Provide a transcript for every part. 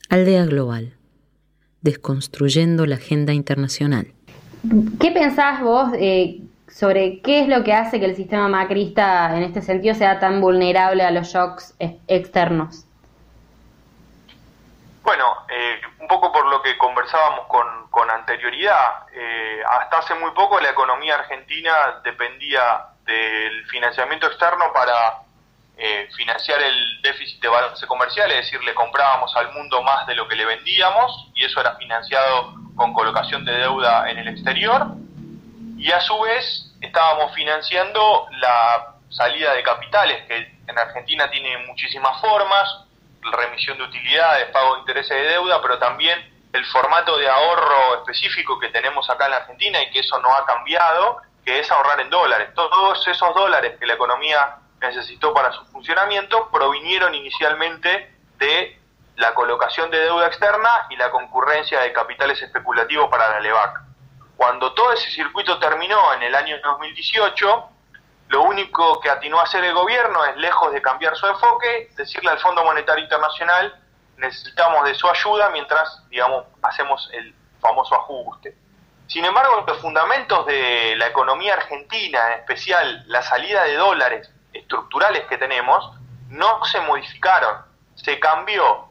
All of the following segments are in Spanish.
Aldea Global, desconstruyendo la agenda internacional. ¿Qué pensás vos sobre qué es lo que hace que el sistema macrista en este sentido sea tan vulnerable a los shocks externos? Bueno, un poco por lo que conversábamos con anterioridad, hasta hace muy poco la economía argentina dependía del financiamiento externo para financiar el déficit de balance comercial, es decir, le comprábamos al mundo más de lo que le vendíamos y eso era financiado con colocación de deuda en el exterior, y a su vez estábamos financiando la salida de capitales, que en Argentina tiene muchísimas formas: remisión de utilidades, pago de intereses de deuda, pero también el formato de ahorro específico que tenemos acá en la Argentina y que eso no ha cambiado, que es ahorrar en dólares. Todos esos dólares que la economía necesitó para su funcionamiento provinieron inicialmente de la colocación de deuda externa y la concurrencia de capitales especulativos para la LEVAC. Cuando todo ese circuito terminó en el año 2018, lo único que atinó a hacer el gobierno es, lejos de cambiar su enfoque, decirle al Fondo Monetario Internacional: necesitamos de su ayuda mientras, hacemos el famoso ajuste. Sin embargo, los fundamentos de la economía argentina, en especial la salida de dólares estructurales que tenemos, no se modificaron. Se cambió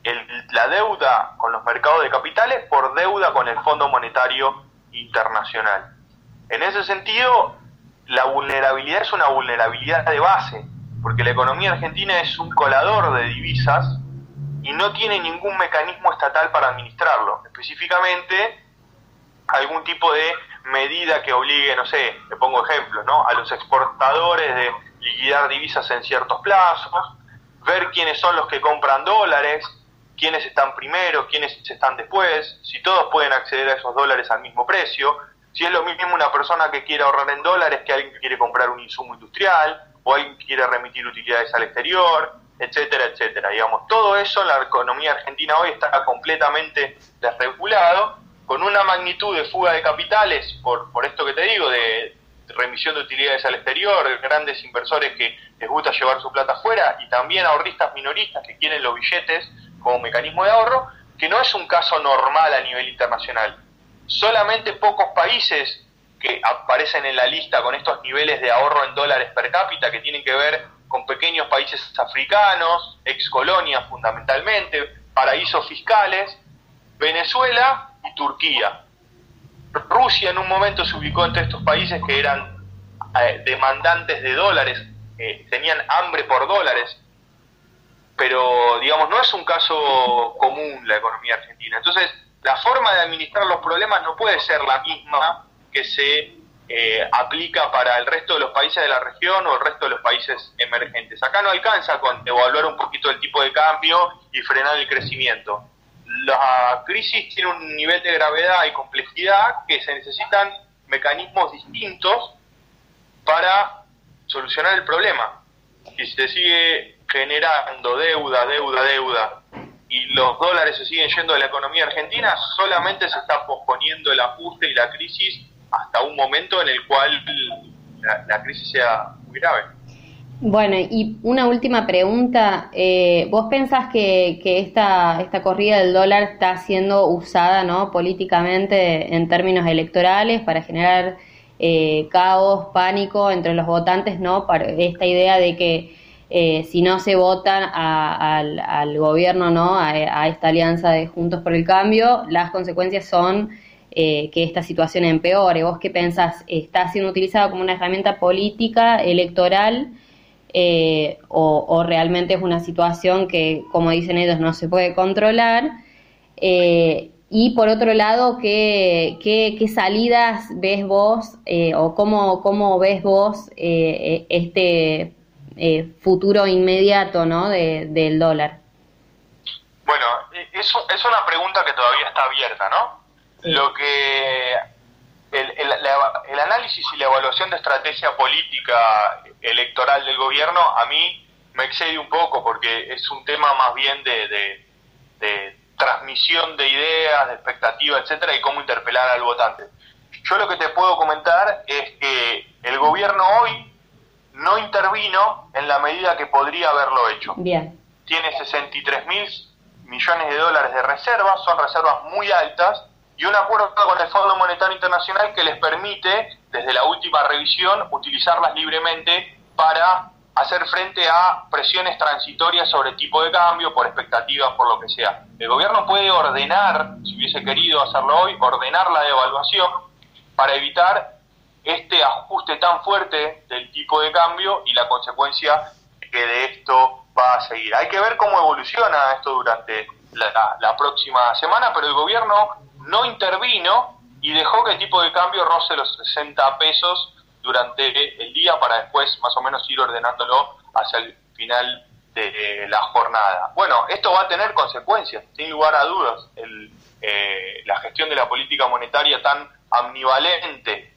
la deuda con los mercados de capitales por deuda con el Fondo Monetario Internacional. En ese sentido, la vulnerabilidad es una vulnerabilidad de base, porque la economía argentina es un colador de divisas y no tiene ningún mecanismo estatal para administrarlo. Específicamente, algún tipo de medida que obligue, no sé, le pongo ejemplos, ¿no?, a los exportadores de liquidar divisas en ciertos plazos, ver quiénes son los que compran dólares, quiénes están primero, quiénes están después, si todos pueden acceder a esos dólares al mismo precio, si es lo mismo una persona que quiere ahorrar en dólares que alguien que quiere comprar un insumo industrial, o alguien que quiere remitir utilidades al exterior, etcétera, etcétera. Todo eso en la economía argentina hoy está completamente desregulado, con una magnitud de fuga de capitales, por esto que te digo, de remisión de utilidades al exterior, grandes inversores que les gusta llevar su plata afuera, y también ahorristas minoristas que quieren los billetes como mecanismo de ahorro, que no es un caso normal a nivel internacional. Solamente pocos países que aparecen en la lista con estos niveles de ahorro en dólares per cápita, que tienen que ver con pequeños países africanos, excolonias fundamentalmente, paraísos fiscales, Venezuela y Turquía. Rusia en un momento se ubicó entre estos países que eran demandantes de dólares, tenían hambre por dólares, pero no es un caso común la economía argentina. Entonces, la forma de administrar los problemas no puede ser la misma que se aplica para el resto de los países de la región o el resto de los países emergentes. Acá no alcanza con devaluar un poquito el tipo de cambio y frenar el crecimiento. La crisis tiene un nivel de gravedad y complejidad que se necesitan mecanismos distintos para solucionar el problema. Si se sigue generando deuda y los dólares se siguen yendo de la economía argentina, solamente se está posponiendo el ajuste y la crisis hasta un momento en el cual la crisis sea muy grave. Bueno, y una última pregunta. ¿Vos pensás que esta corrida del dólar está siendo usada, ¿no?, políticamente en términos electorales para generar caos, pánico entre los votantes, ¿no?, para esta idea de que si no se votan al gobierno, ¿no?, a esta alianza de Juntos por el Cambio, las consecuencias son que esta situación empeore? ¿Vos qué pensás? ¿Está siendo utilizada como una herramienta política, electoral, o realmente es una situación que, como dicen ellos, no se puede controlar? Y por otro lado, ¿qué salidas ves vos, o cómo ves vos este futuro inmediato, ¿no?, del dólar? Bueno, eso es una pregunta que todavía está abierta, ¿no? Sí. Lo que el análisis y la evaluación de estrategia política electoral del gobierno a mí me excede un poco, porque es un tema más bien de transmisión de ideas, de expectativas, etcétera, y cómo interpelar al votante. Yo lo que te puedo comentar es que el gobierno hoy no intervino en la medida que podría haberlo hecho. Bien. Tiene 63.000 millones de dólares de reservas, son reservas muy altas, y un acuerdo con el Fondo Monetario Internacional que les permite, desde la última revisión, utilizarlas libremente para hacer frente a presiones transitorias sobre tipo de cambio, por expectativas, por lo que sea. El gobierno puede ordenar, si hubiese querido hacerlo hoy, ordenar la devaluación para evitar este ajuste tan fuerte del tipo de cambio y la consecuencia que de esto va a seguir. Hay que ver cómo evoluciona esto durante la próxima semana, pero el gobierno no intervino y dejó que el tipo de cambio roce los 60 pesos durante el día para después más o menos ir ordenándolo hacia el final de la jornada. Bueno, esto va a tener consecuencias, sin lugar a dudas. La gestión de la política monetaria tan ambivalente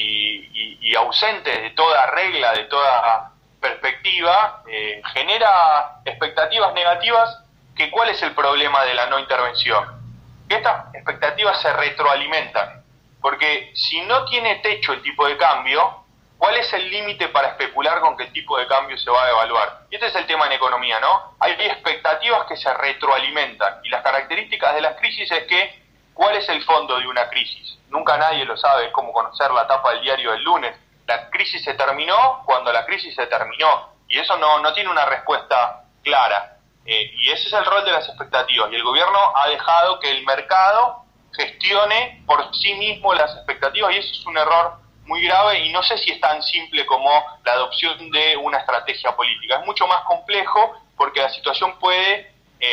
y ausente de toda regla, de toda perspectiva, genera expectativas negativas. Que ¿cuál es el problema de la no intervención? Que estas expectativas se retroalimentan, porque si no tiene techo el tipo de cambio, ¿cuál es el límite para especular con que el tipo de cambio se va a devaluar? Y este es el tema en economía, ¿no? Hay expectativas que se retroalimentan, y las características de las crisis es que, ¿cuál es el fondo de una crisis? Nunca nadie lo sabe, es como conocer la tapa del diario del lunes. La crisis se terminó cuando la crisis se terminó, y eso no tiene una respuesta clara. Y ese es el rol de las expectativas, y el gobierno ha dejado que el mercado gestione por sí mismo las expectativas, y eso es un error muy grave, y no sé si es tan simple como la adopción de una estrategia política. Es mucho más complejo, porque la situación puede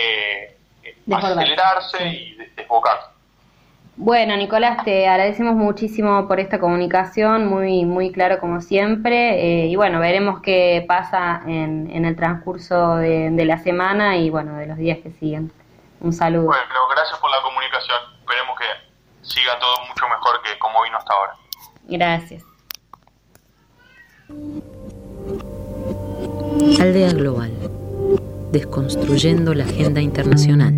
acelerarse y desbocarse. Bueno, Nicolás, te agradecemos muchísimo por esta comunicación, muy claro como siempre, y bueno, veremos qué pasa en el transcurso de la semana y bueno, de los días que siguen. Un saludo. Bueno, gracias por la comunicación, esperemos que siga todo mucho mejor que como vino hasta ahora. Gracias. Aldea Global, desconstruyendo la agenda internacional.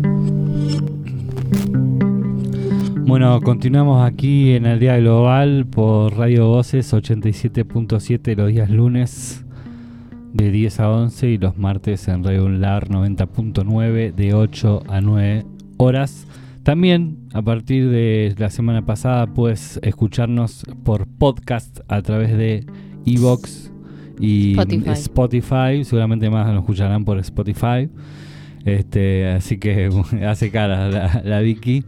Bueno, continuamos aquí en Aldea Global por Radio Voces 87.7 los días lunes de 10 a 11 y los martes en Radio UNLAR 90.9 de 8 a 9 horas. También a partir de la semana pasada puedes escucharnos por podcast a través de iVoox y Spotify. Seguramente más lo escucharán por Spotify. Así que hace cara la Vicky.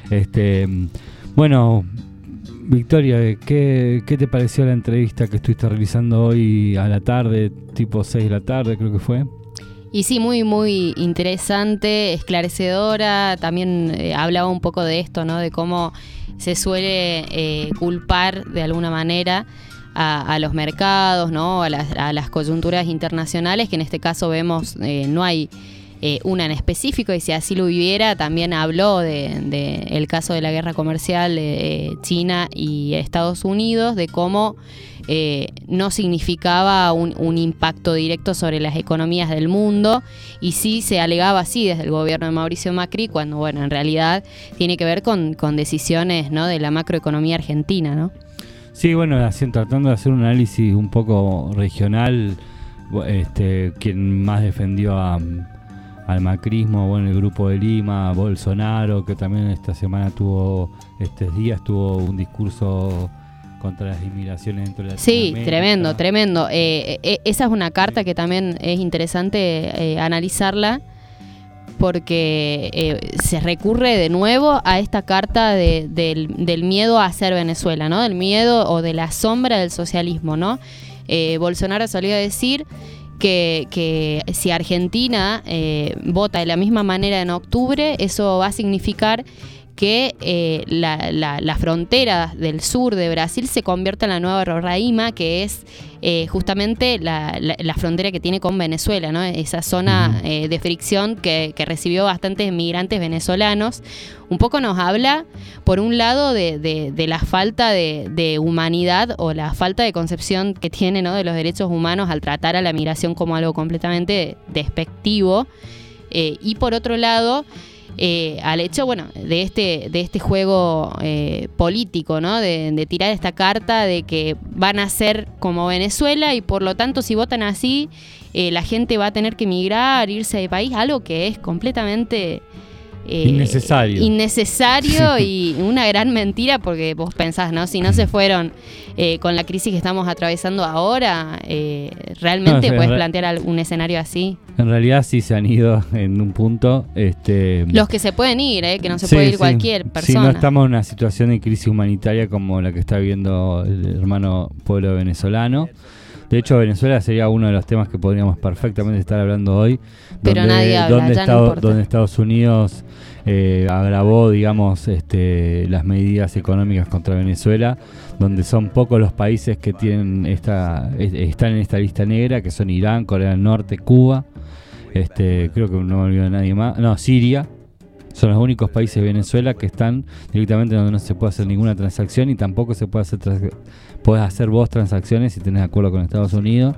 Bueno, Victoria, ¿qué te pareció la entrevista que estuviste realizando hoy a la tarde, tipo 6 de la tarde creo que fue? Y sí, muy interesante, esclarecedora, también hablaba un poco de esto, ¿no? De cómo se suele culpar de alguna manera a los mercados, ¿no? A las coyunturas internacionales, que en este caso vemos no hay una en específico, y si así lo hubiera, también habló de el caso de la guerra comercial de China y Estados Unidos, de cómo no significaba un impacto directo sobre las economías del mundo, y sí se alegaba así desde el gobierno de Mauricio Macri, cuando bueno, en realidad tiene que ver con decisiones, ¿no? De la macroeconomía argentina, ¿no? Sí, bueno, tratando de hacer un análisis un poco regional, quien más defendió al macrismo, bueno, el Grupo de Lima, Bolsonaro, que también estos días tuvo un discurso contra las inmigraciones dentro de la Sí, tremendo. Esa es una carta que también es interesante analizarla, porque se recurre de nuevo a esta carta del miedo a ser Venezuela, ¿no? Del miedo o de la sombra del socialismo, ¿no? Bolsonaro solía decir que si Argentina vota de la misma manera en octubre, eso va a significar que la frontera del sur de Brasil se convierta en la nueva Roraima, que es justamente la frontera que tiene con Venezuela, ¿no? Esa zona de fricción que recibió bastantes migrantes venezolanos. Un poco nos habla, por un lado, de la falta de humanidad o la falta de concepción que tiene, ¿no? De los derechos humanos al tratar a la migración como algo completamente despectivo. Y por otro lado, al hecho, bueno, de este juego político, ¿no? De tirar esta carta de que van a ser como Venezuela y por lo tanto si votan así, la gente va a tener que emigrar, irse de país, algo que es completamente innecesario y una gran mentira, porque vos pensás, ¿no? Si no se fueron con la crisis que estamos atravesando ahora, realmente puedes plantear un escenario así. En realidad sí se han ido en un punto. Los que se pueden ir, que no se puede ir cualquier persona. Si no estamos en una situación de crisis humanitaria como la que está viviendo el hermano pueblo venezolano. De hecho, Venezuela sería uno de los temas que podríamos perfectamente estar hablando hoy. Pero nadie habla, no importa. Donde Estados Unidos agravó, digamos, las medidas económicas contra Venezuela, donde son pocos los países que tienen están en esta lista negra, que son Irán, Corea del Norte, Cuba, creo que no me olvido de nadie más, no, Siria. Son los únicos países de Venezuela que están directamente donde no se puede hacer ninguna transacción y tampoco se puede hacer podés hacer vos transacciones si tenés acuerdo con Estados Unidos,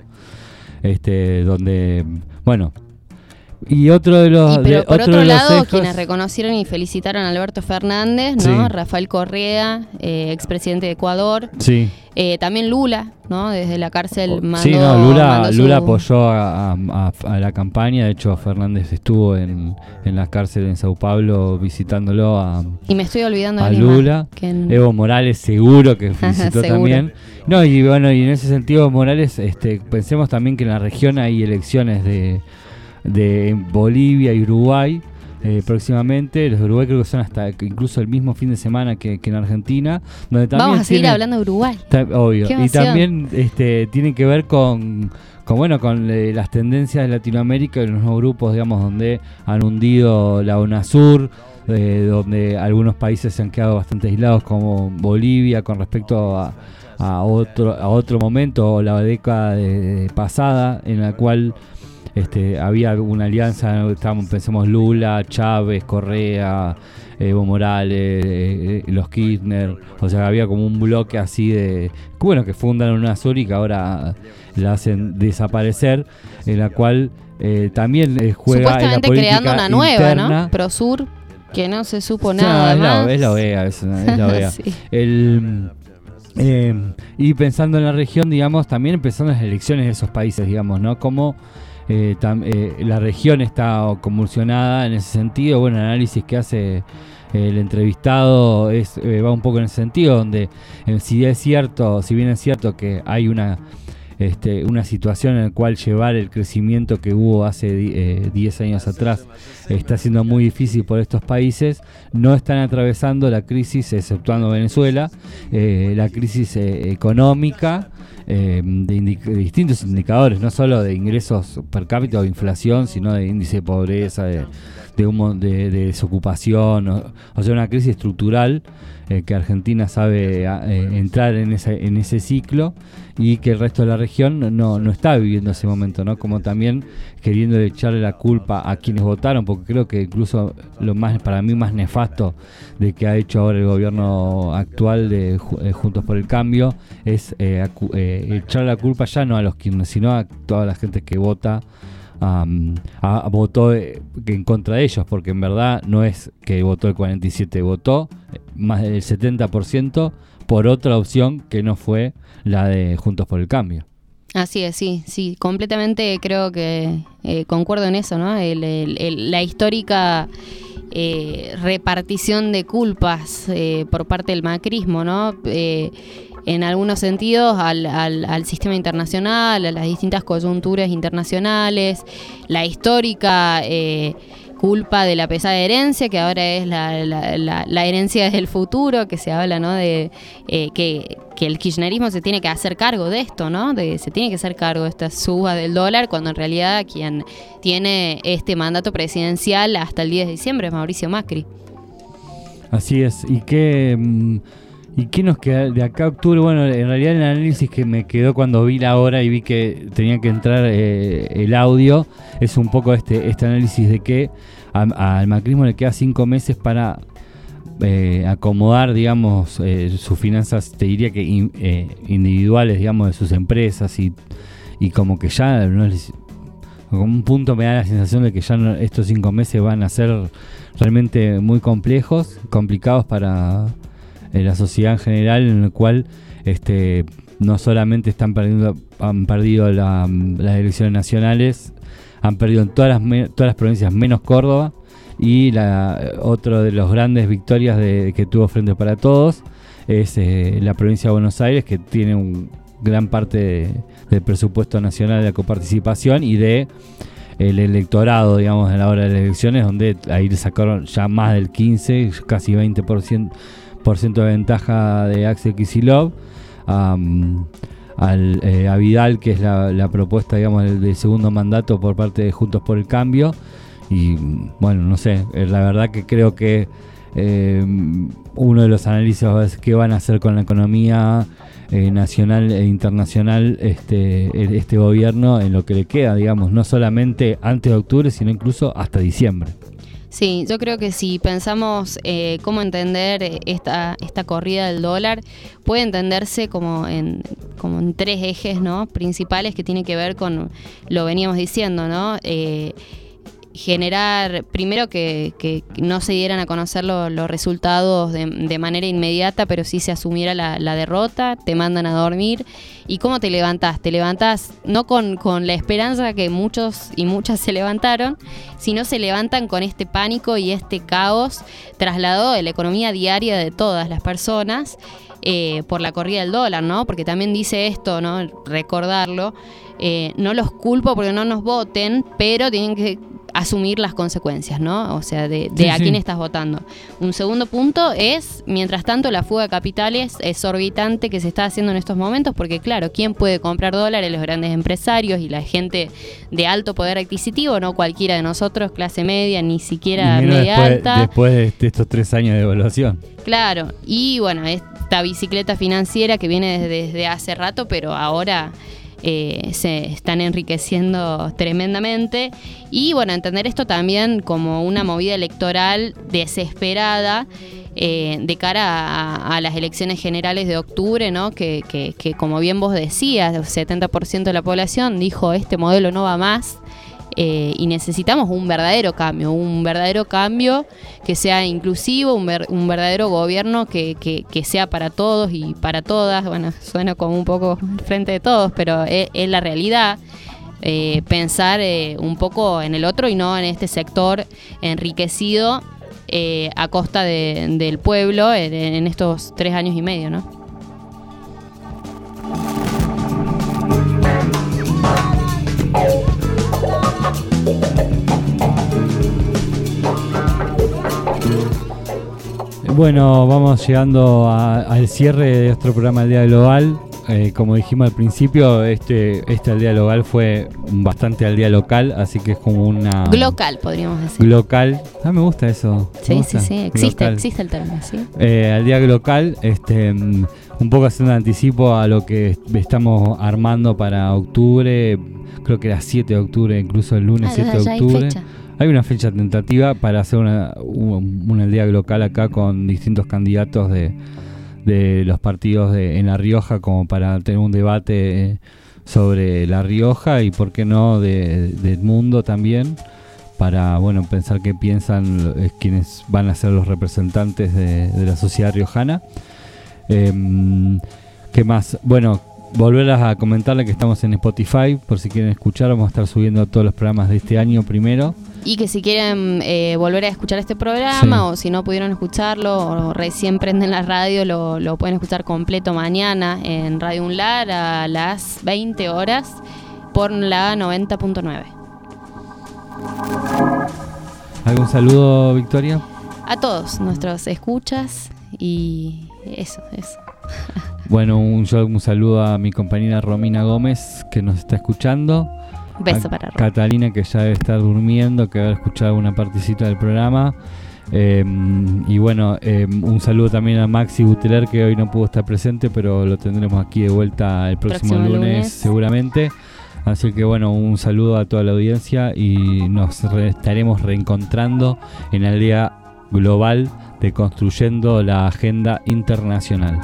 donde, bueno, y otro de los... Pero por otro lado, quienes reconocieron y felicitaron a Alberto Fernández, ¿no? Sí. Rafael Correa, expresidente de Ecuador. Sí. También Lula, ¿no? Desde la cárcel mandó... Sí, no, Lula apoyó a la campaña. De hecho, Fernández estuvo en la cárcel en Sao Paulo visitándolo y me estoy olvidando a Lula. Evo Morales seguro que visitó también. No, y bueno, y en ese sentido, Morales, pensemos también que en la región hay elecciones de Bolivia y Uruguay próximamente. Los de Uruguay creo que son hasta incluso el mismo fin de semana que en Argentina, donde también vamos a seguir hablando de Uruguay. Obvio. Y también tiene que ver con las tendencias de Latinoamérica y los nuevos grupos, digamos, donde han hundido la UNASUR, donde algunos países se han quedado bastante aislados, como Bolivia, con respecto a otro momento, la década pasada, en la cual había una alianza, pensemos Lula, Chávez, Correa, Evo Morales, los Kirchner, o sea, había como un bloque así que fundan una UNASUR y que ahora la hacen desaparecer, en la cual también juega en la política creando una nueva, interna, ¿no? Prosur, que no se supo nada más. Es la OEA, es la OEA. Sí. Y pensando en la región, digamos, también pensando en las elecciones de esos países, digamos, ¿no? Como la región está convulsionada en ese sentido. Bueno, el análisis que hace el entrevistado va un poco en ese sentido, donde si bien es cierto que hay una situación en la cual llevar el crecimiento que hubo hace 10 años atrás está siendo muy difícil por estos países, no están atravesando la crisis, exceptuando Venezuela, la crisis económica, de distintos indicadores, no solo de ingresos per cápita o inflación, sino de índice de pobreza, de desocupación, o sea, una crisis estructural que Argentina sabe entrar en ese ciclo, y que el resto de la región no está viviendo ese momento, ¿no? Como también queriendo echarle la culpa a quienes votaron, porque creo que incluso lo más, para mí, más nefasto de que ha hecho ahora el gobierno actual de Juntos por el Cambio es echar la culpa ya no a los Kirchner, sino a toda la gente que votó en contra de ellos, porque en verdad no es que votó el 47%, votó más del 70% por otra opción que no fue la de Juntos por el Cambio. Así es, sí, completamente creo que concuerdo en eso, ¿no? La histórica repartición de culpas por parte del macrismo, ¿no? En algunos sentidos al sistema internacional, a las distintas coyunturas internacionales, la histórica culpa de la pesada herencia, que ahora es la herencia del futuro, que se habla, ¿no? De que el kirchnerismo se tiene que hacer cargo de esto, ¿no? Se tiene que hacer cargo de esta suba del dólar, cuando en realidad quien tiene este mandato presidencial hasta el 10 de diciembre es Mauricio Macri. Así es. ¿Y qué nos queda de acá a octubre? Bueno, en realidad el análisis que me quedó cuando vi la hora y vi que tenía que entrar el audio es un poco este análisis de que al macrismo le queda 5 meses para acomodar, digamos, sus finanzas, te diría que individuales, digamos, de sus empresas, y como que ya no les, Con un punto me da la sensación de que ya estos 5 meses van a ser realmente muy complicados para la sociedad en general, en el cual no solamente han perdido las elecciones nacionales, han perdido en todas las provincias menos Córdoba, y otro de los grandes victorias que tuvo Frente para Todos es la provincia de Buenos Aires, que tiene gran parte del presupuesto nacional de la coparticipación y de el electorado, digamos, a la hora de las elecciones, donde ahí le sacaron ya más del 15, casi 20% de ventaja de Axel Kicillof a Vidal, que es la propuesta, digamos, del segundo mandato por parte de Juntos por el Cambio. Y bueno, no sé, la verdad que creo que uno de los análisis es qué van a hacer con la economía nacional e internacional este gobierno en lo que le queda, digamos, no solamente antes de octubre, sino incluso hasta diciembre. Sí, yo creo que si pensamos cómo entender esta corrida del dólar, puede entenderse como en 3 ejes, ¿no?, principales, que tiene que ver con lo veníamos diciendo, ¿no? Generar, primero, que no se dieran a conocer los resultados de manera inmediata, pero sí se asumiera la derrota, te mandan a dormir. ¿Y cómo te levantás? Te levantás no con la esperanza que muchos y muchas se levantaron, sino se levantan con este pánico y este caos trasladado de la economía diaria de todas las personas por la corrida del dólar, ¿no? Porque también dice esto, ¿no?, recordarlo, no los culpo porque no nos voten, pero tienen que asumir las consecuencias, ¿no? O sea, de a quién estás votando. Un segundo punto es, mientras tanto, la fuga de capitales exorbitante que se está haciendo en estos momentos, porque claro, ¿quién puede comprar dólares? Los grandes empresarios y la gente de alto poder adquisitivo, no cualquiera de nosotros, clase media, ni siquiera media alta. Después de estos 3 años de evaluación. Claro, y bueno, esta bicicleta financiera que viene desde hace rato, pero ahora se están enriqueciendo tremendamente. Y bueno, entender esto también como una movida electoral desesperada de cara a las elecciones generales de octubre, ¿no? Que como bien vos decías, el 70% de la población dijo este modelo no va más. Y necesitamos un verdadero cambio que sea inclusivo, un verdadero gobierno que sea para todos y para todas. Bueno, suena como un poco frente de todos, pero es la realidad. Pensar un poco en el otro y no en este sector enriquecido a costa del pueblo en estos 3 años y medio, ¿no? Bueno, vamos llegando al cierre de nuestro programa del Día Global. Como dijimos al principio, este Aldea Global fue bastante aldea local, así que es como una... Glocal, podríamos decir. Glocal. Me gusta eso. Sí, existe el término, ¿sí? Aldea Glocal, un poco haciendo un anticipo a lo que estamos armando para octubre. Creo que era 7 de octubre, incluso el lunes 7 de octubre. Hay una fecha tentativa para hacer una aldea local acá con distintos candidatos de los partidos en La Rioja, como para tener un debate sobre La Rioja y por qué no del mundo también, para pensar qué piensan quienes van a ser los representantes de la sociedad riojana. ¿Qué más? Bueno, volver a comentarle que estamos en Spotify, por si quieren escuchar. Vamos a estar subiendo todos los programas de este año primero. Y que si quieren volver a escuchar este programa, o si no pudieron escucharlo o recién prenden la radio, lo pueden escuchar completo mañana en Radio Unlar a las 20 horas por la 90.9. ¿Algún saludo, Victoria? A todos nuestros escuchas y eso. Bueno, un saludo a mi compañera Romina Gómez, que nos está escuchando. Beso para Romina. Catalina, que ya debe estar durmiendo, que va a escuchar una partecita del programa. Y bueno, un saludo también a Maxi Buteler, que hoy no pudo estar presente, pero lo tendremos aquí de vuelta el próximo lunes seguramente. Así que bueno, un saludo a toda la audiencia y nos estaremos reencontrando en el Día Global de Construyendo la Agenda Internacional.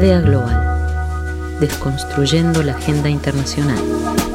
Aldea Global, desconstruyendo la agenda internacional.